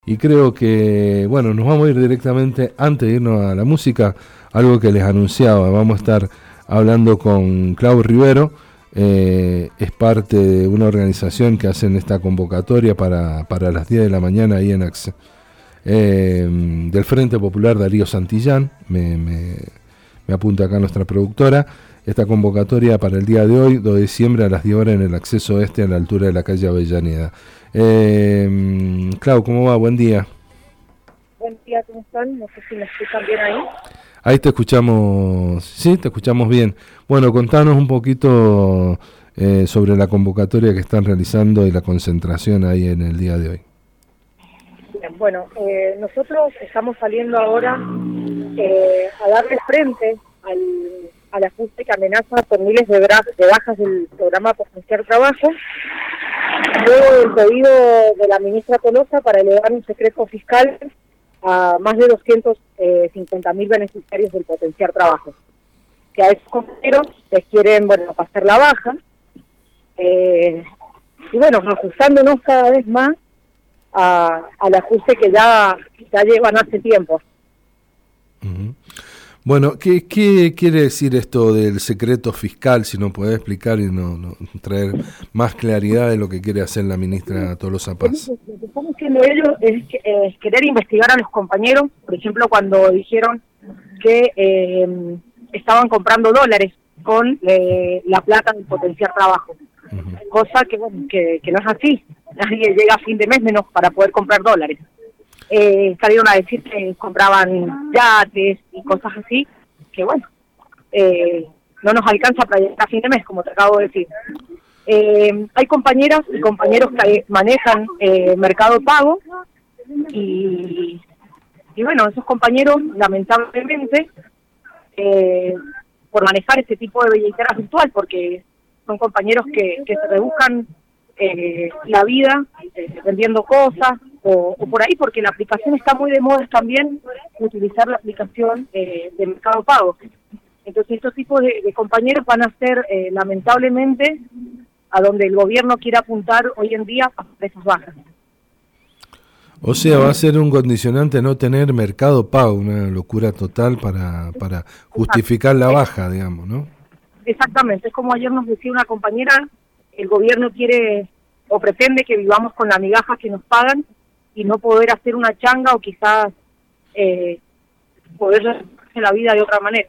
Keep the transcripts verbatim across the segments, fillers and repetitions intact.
Y creo que, bueno, nos vamos a ir directamente, antes de irnos a la música, algo que les anunciaba. Vamos a estar hablando con Clau Rivero, eh, es parte de una organización que hacen esta convocatoria para, para las diez de la mañana ahí en Axe, eh, del Frente Popular Darío Santillán, me, me, me apunta acá nuestra productora. Esta convocatoria para el día de hoy, dos de diciembre, a las diez horas en el acceso este, a la altura de la calle Avellaneda. Eh, Clau, ¿cómo va? Buen día. Buen día, ¿cómo están? No sé si me escuchan bien ahí. Ahí te escuchamos, sí, te escuchamos bien. Bueno, contanos un poquito eh, sobre la convocatoria que están realizando y la concentración ahí en el día de hoy. Bien, bueno, eh, nosotros estamos saliendo ahora eh, a darle frente al, al ajuste que amenaza con miles de, bra- de bajas del programa Potenciar Trabajo, luego del pedido de la ministra Tolosa para elevar un secreto fiscal a más de doscientos cincuenta mil beneficiarios del Potenciar Trabajo, que a esos compañeros les quieren, bueno, pasar la baja, eh, y bueno, ajustándonos cada vez más a, al ajuste que ya, ya llevan hace tiempo. Uh-huh. Bueno, ¿qué, ¿qué quiere decir esto del secreto fiscal? Si nos podés explicar y no, no traer más claridad de lo que quiere hacer la ministra Tolosa Paz. Lo que están haciendo ellos es, es querer investigar a los compañeros, por ejemplo, cuando dijeron que eh, estaban comprando dólares con eh, la plata del Potenciar Trabajo, uh-huh. cosa que, bueno, que, que no es así. Nadie llega a fin de mes menos para poder comprar dólares. Eh, salieron a decir que compraban yates y cosas así, que bueno, eh, no nos alcanza para llegar a fin de mes, como te acabo de decir. Eh, hay compañeras y compañeros que manejan eh, Mercado Pago y, y bueno, esos compañeros lamentablemente eh, por manejar este tipo de billetera virtual, porque son compañeros que, que se rebuscan eh, la vida eh, vendiendo cosas o, o por ahí, porque la aplicación está muy de moda también utilizar la aplicación eh, de Mercado Pago. Entonces estos tipos de, de compañeros van a ser eh, lamentablemente a donde el gobierno quiere apuntar hoy en día a precios bajas. O sea, va a ser un condicionante no tener Mercado Pago, una locura total para, para justificar la baja, digamos, ¿no? Exactamente, es como ayer nos decía una compañera, el gobierno quiere o pretende que vivamos con la migaja que nos pagan y no poder hacer una changa o quizás eh, poder hacer la vida de otra manera.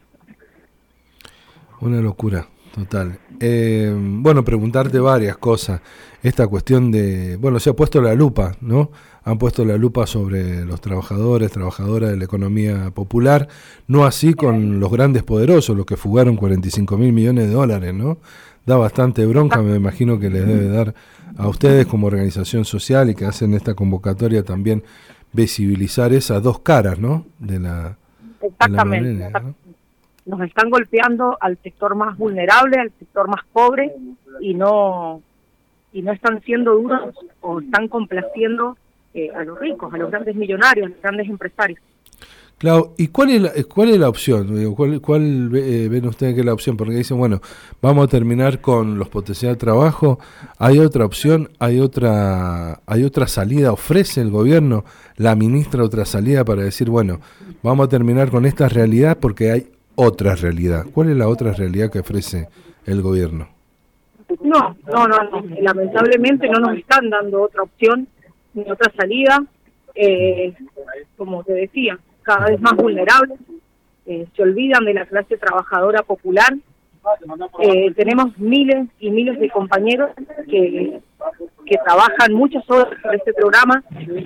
Una locura total. Eh, bueno, preguntarte varias cosas. Esta cuestión de, bueno, se ha puesto la lupa, ¿no? Han puesto la lupa sobre los trabajadores, trabajadoras de la economía popular, no así con los grandes poderosos, los que fugaron cuarenta y cinco mil millones de dólares, ¿no? Da bastante bronca, me imagino que les debe dar a ustedes como organización social y que hacen esta convocatoria también visibilizar esas dos caras, ¿no? De la, Exactamente. De la moneda, ¿no? Nos están golpeando al sector más vulnerable, al sector más pobre, y no y no están siendo duros o están complaciendo eh, a los ricos, a los grandes millonarios, a los grandes empresarios. Claro, ¿y cuál es la, cuál es la opción? ¿Cuál, cuál eh, ven ustedes que es la opción? Porque dicen, bueno, vamos a terminar con los potenciales de trabajo. ¿Hay otra opción? ¿Hay otra hay otra salida? ¿Ofrece el gobierno, la ministra, otra salida para decir, bueno, vamos a terminar con esta realidad porque hay otra realidad? ¿Cuál es la otra realidad que ofrece el gobierno? No, no, no, no. Lamentablemente no nos están dando otra opción ni otra salida. Eh, como te decía, cada vez más vulnerables, eh, se olvidan de la clase trabajadora popular. Eh, tenemos miles y miles de compañeros que, que trabajan muchas horas por este programa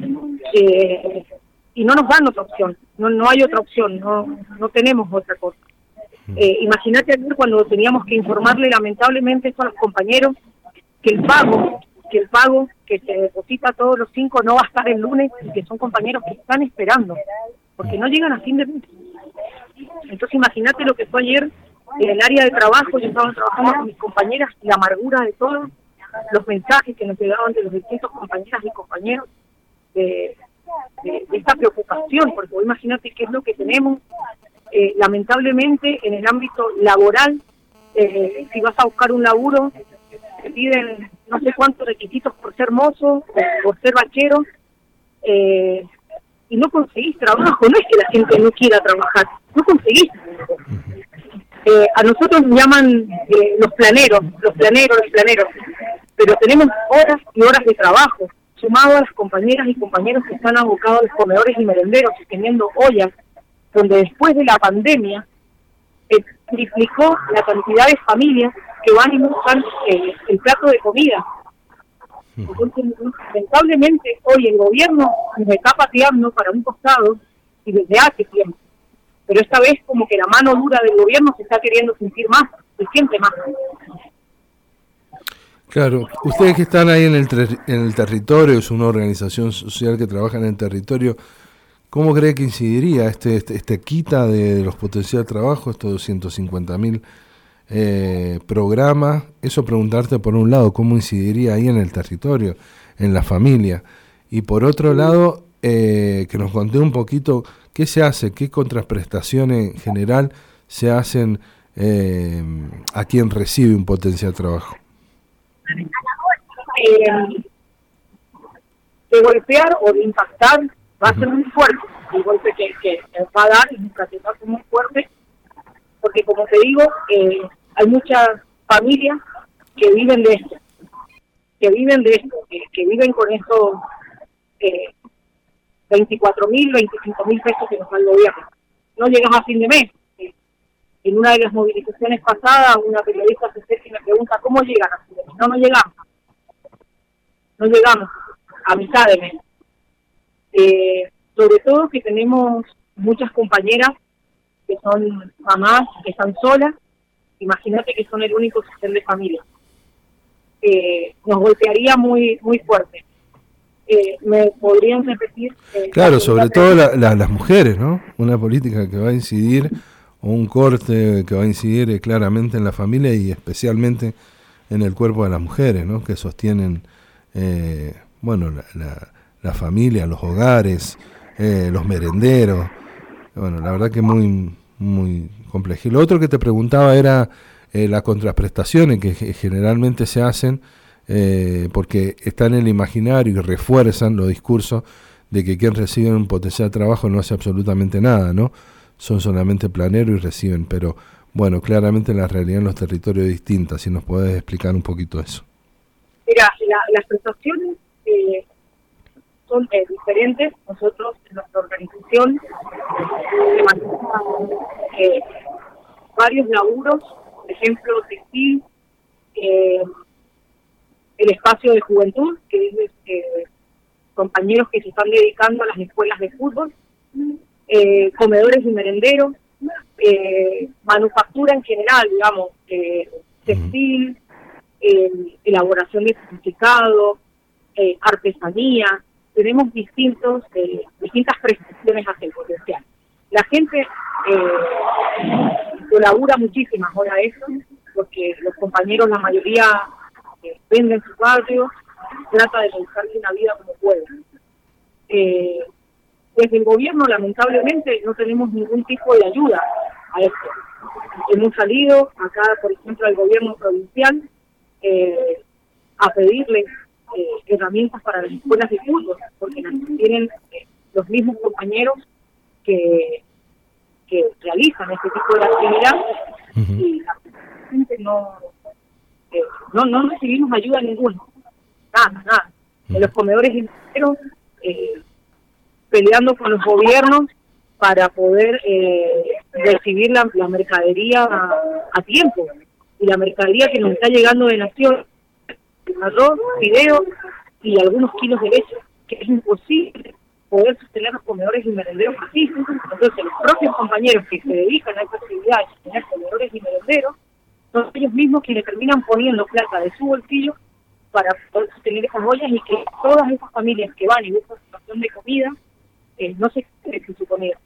eh, y no nos dan otra opción, no no hay otra opción, no no tenemos otra cosa. Eh, imagínate ayer cuando teníamos que informarle lamentablemente a los compañeros que el pago, que el pago que se deposita todos los cinco no va a estar el lunes y que son compañeros que están esperando, porque no llegan a fin de mes. Entonces imagínate lo que fue ayer en el área de trabajo. Yo estaba trabajando con mis compañeras y la amargura de todos los mensajes que nos llegaban de los distintos compañeras y compañeros de, de, de esta preocupación, porque vos imagínate qué es lo que tenemos. Eh, lamentablemente en el ámbito laboral, eh, si vas a buscar un laburo, te piden no sé cuántos requisitos por ser mozo o por ser bachero, eh, y no conseguís trabajo. No es que la gente no quiera trabajar, no conseguís. Eh, a nosotros nos llaman eh, los planeros, los planeros, los planeros, pero tenemos horas y horas de trabajo, sumado a las compañeras y compañeros que están abocados a los comedores y merenderos, teniendo ollas, donde después de la pandemia eh, triplicó la cantidad de familias que van y buscan eh, el plato de comida. Entonces, lamentablemente, hoy el gobierno nos está pateando para un costado y desde hace tiempo. Pero esta vez como que la mano dura del gobierno se está queriendo sentir más, se siente más. Claro, ustedes que están ahí en el, ter- en el territorio, es una organización social que trabaja en el territorio, ¿cómo cree que incidiría este, este, este quita de los potenciales trabajos, estos doscientos cincuenta mil eh, programas? Eso preguntarte por un lado, ¿cómo incidiría ahí en el territorio, en la familia? Y por otro lado, eh, que nos conté un poquito qué se hace, qué contraprestaciones en general se hacen eh, a quien recibe un potencial trabajo. Eh, de golpear o de impactar va a ser muy fuerte. El golpe que, que va a dar es un catenazo muy fuerte, porque como te digo, eh, hay muchas familias que viven de esto, que viven de esto, que, que viven con estos eh, veinticuatro mil, veinticinco mil pesos que nos da el gobierno. No llegas a fin de mes. En una de las movilizaciones pasadas, una periodista se acerca y me pregunta, ¿cómo llegan a fin de mes? No, no llegamos. No llegamos a mitad de mes. Eh, sobre todo que tenemos muchas compañeras que son mamás, que están solas. Imagínate que son el único sostén de familia. Eh, nos golpearía muy muy fuerte. Eh, ¿Me podrían repetir? Eh, claro, sobre todo la, la, las mujeres, ¿no? Una política que va a incidir, o un corte que va a incidir eh, claramente en la familia y especialmente en el cuerpo de las mujeres, ¿no? Que sostienen, eh, bueno, la, la, la familia, los hogares, eh, los merenderos. Bueno, la verdad que muy, muy complejo. Y lo otro que te preguntaba era eh, las contraprestaciones que generalmente se hacen, Eh, porque está en el imaginario y refuerzan los discursos de que quien recibe un potencial trabajo no hace absolutamente nada, ¿no? Son solamente planeros y reciben, pero bueno, claramente la realidad en los territorios es distinta. Si nos podés explicar un poquito eso. Mira, la, las prestaciones eh, son eh, diferentes. Nosotros, en nuestra organización, eh, manejamos eh, varios laburos, por ejemplo, textil, eh, el espacio de juventud, que es eh, compañeros que se están dedicando a las escuelas de fútbol, eh, comedores y merenderos, eh, manufactura en general, digamos, eh, textil, eh, elaboración de certificado, eh, artesanía. Tenemos distintos eh, distintas prestaciones hacia el potencial. La gente eh, colabora muchísimas horas a eso, porque los compañeros, la mayoría, venden su barrio, trata de buscarse una vida como pueden. Eh, desde el gobierno, lamentablemente, no tenemos ningún tipo de ayuda a esto. Hemos salido acá, por ejemplo, al gobierno provincial eh, a pedirle eh, herramientas para las escuelas de fútbol, porque tienen eh, los mismos compañeros que, que realizan este tipo de actividad. Uh-huh. Y la gente no... No, no recibimos ayuda ninguna, nada, nada. En los comedores enteros, eh, peleando con los gobiernos para poder eh, recibir la, la mercadería a, a tiempo. Y la mercadería que nos está llegando de Nación, arroz, fideos y algunos kilos de leche, que es imposible poder sostener los comedores y merenderos así. Entonces los propios compañeros que se dedican a esta actividad de sostener comedores y merenderos, son ellos mismos quienes terminan poniendo plata de su bolsillo para poder sostener esas ollas y que todas esas familias que van y buscan situación de comida eh, no se queden sin su comida.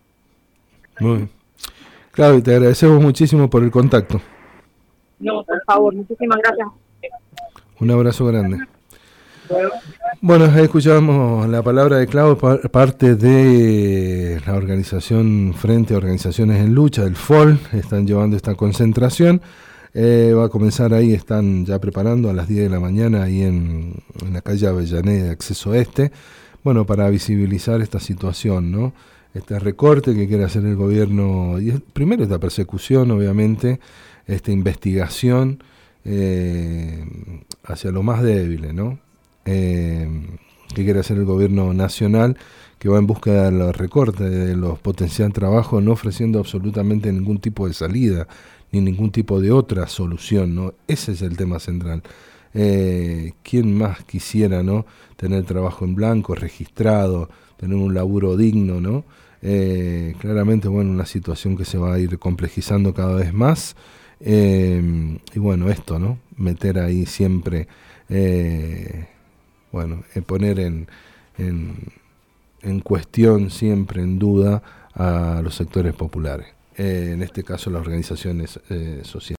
Muy bien. Claudia, te agradecemos muchísimo por el contacto. No, por favor, muchísimas gracias. Un abrazo grande. Bueno, escuchamos la palabra de Clau, parte de la organización Frente a Organizaciones en Lucha, el F O L, están llevando esta concentración, eh, va a comenzar ahí, están ya preparando a las diez de la mañana ahí en, en la calle Avellaneda, acceso este, bueno, para visibilizar esta situación, ¿no? Este recorte que quiere hacer el gobierno, y es, primero esta persecución, obviamente, esta investigación eh, hacia los más débiles, ¿no? Eh, que quiere hacer el gobierno nacional, que va en búsqueda de los recortes, de los potencial trabajo, no ofreciendo absolutamente ningún tipo de salida, ni ningún tipo de otra solución, ¿no? Ese es el tema central. Eh, ¿Quién más quisiera, ¿no? Tener trabajo en blanco, registrado, tener un laburo digno, ¿no? Eh, claramente, bueno, una situación que se va a ir complejizando cada vez más. Eh, y bueno, esto, ¿no? Meter ahí siempre, eh, bueno, eh, poner en, en, en cuestión, siempre en duda, a los sectores populares. Eh, en este caso, las organizaciones eh, sociales.